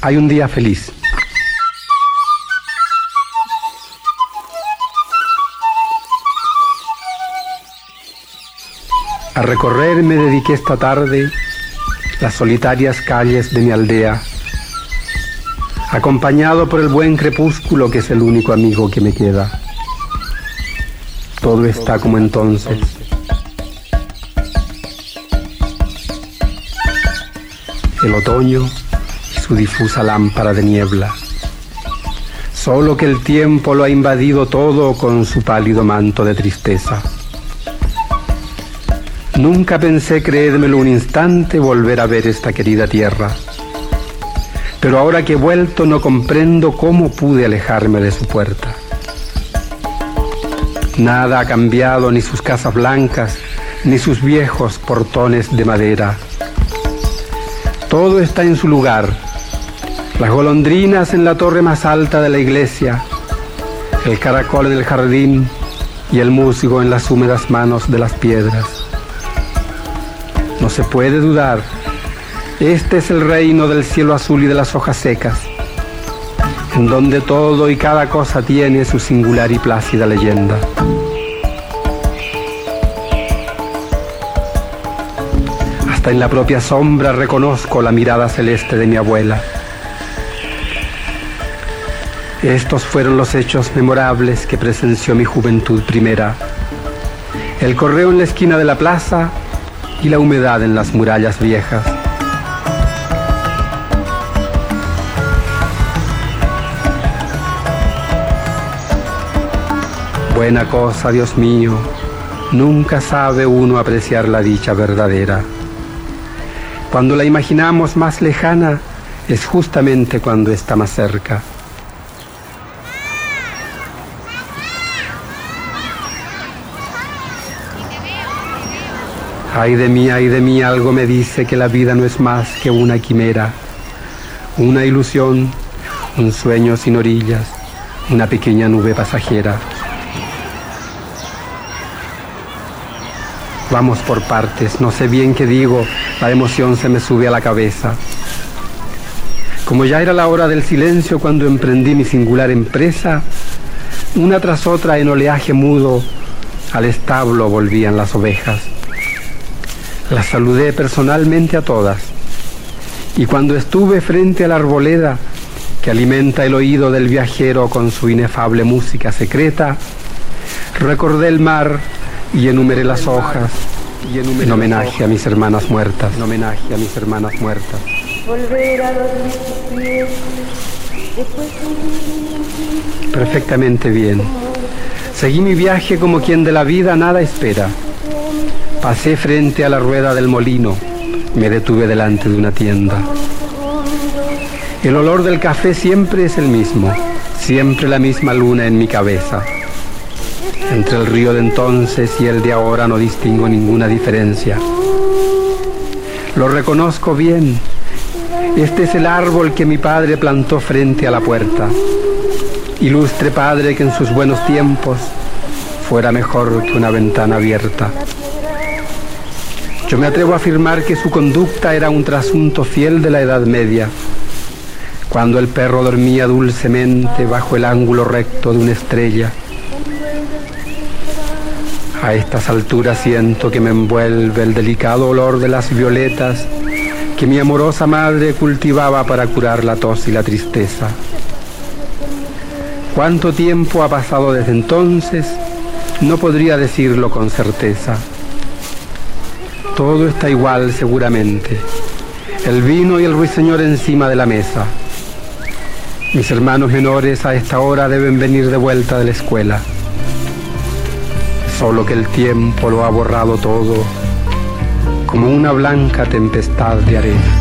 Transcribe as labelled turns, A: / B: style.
A: Hay un día feliz. A recorrer me dediqué esta tarde las solitarias calles de mi aldea, acompañado por el buen crepúsculo que es el único amigo que me queda. Todo está como entonces. El otoño y su difusa lámpara de niebla. Solo que el tiempo lo ha invadido todo con su pálido manto de tristeza. Nunca pensé, creérmelo un instante, volver a ver esta querida tierra. Pero ahora que he vuelto no comprendo cómo pude alejarme de su puerta. Nada ha cambiado, ni sus casas blancas, ni sus viejos portones de madera. Todo está en su lugar. Las golondrinas en la torre más alta de la iglesia, el caracol en el jardín y el músico en las húmedas manos de las piedras. No se puede dudar, este es el reino del cielo azul y de las hojas secas, en donde todo y cada cosa tiene su singular y plácida leyenda. Hasta en la propia sombra reconozco la mirada celeste de mi abuela. Estos fueron los hechos memorables que presenció mi juventud primera. El correo en la esquina de la plaza y la humedad en las murallas viejas. Buena cosa, Dios mío, nunca sabe uno apreciar la dicha verdadera. Cuando la imaginamos más lejana, es justamente cuando está más cerca. Ay de mí, algo me dice que la vida no es más que una quimera, una ilusión, un sueño sin orillas, una pequeña nube pasajera. Vamos por partes, no sé bien qué digo, la emoción se me sube a la cabeza. Como ya era la hora del silencio cuando emprendí mi singular empresa, una tras otra en oleaje mudo, al establo volvían las ovejas. Las saludé personalmente a todas, y cuando estuve frente a la arboleda que alimenta el oído del viajero con su inefable música secreta, recordé el mar y enumeré las hojas en homenaje a mis hermanas muertas. Perfectamente bien. Seguí mi viaje como quien de la vida nada espera. Pasé frente a la rueda del molino, me detuve delante de una tienda. El olor del café siempre es el mismo, siempre la misma luna en mi cabeza. Entre el río de entonces y el de ahora no distingo ninguna diferencia. Lo reconozco bien. Este es el árbol que mi padre plantó frente a la puerta. Ilustre padre que en sus buenos tiempos fuera mejor que una ventana abierta. Yo me atrevo a afirmar que su conducta era un trasunto fiel de la Edad Media, cuando el perro dormía dulcemente bajo el ángulo recto de una estrella. A estas alturas siento que me envuelve el delicado olor de las violetas que mi amorosa madre cultivaba para curar la tos y la tristeza. ¿Cuánto tiempo ha pasado desde entonces? No podría decirlo con certeza. Todo está igual seguramente. El vino y el ruiseñor encima de la mesa. Mis hermanos menores a esta hora deben venir de vuelta de la escuela. Solo que el tiempo lo ha borrado todo, como una blanca tempestad de arena.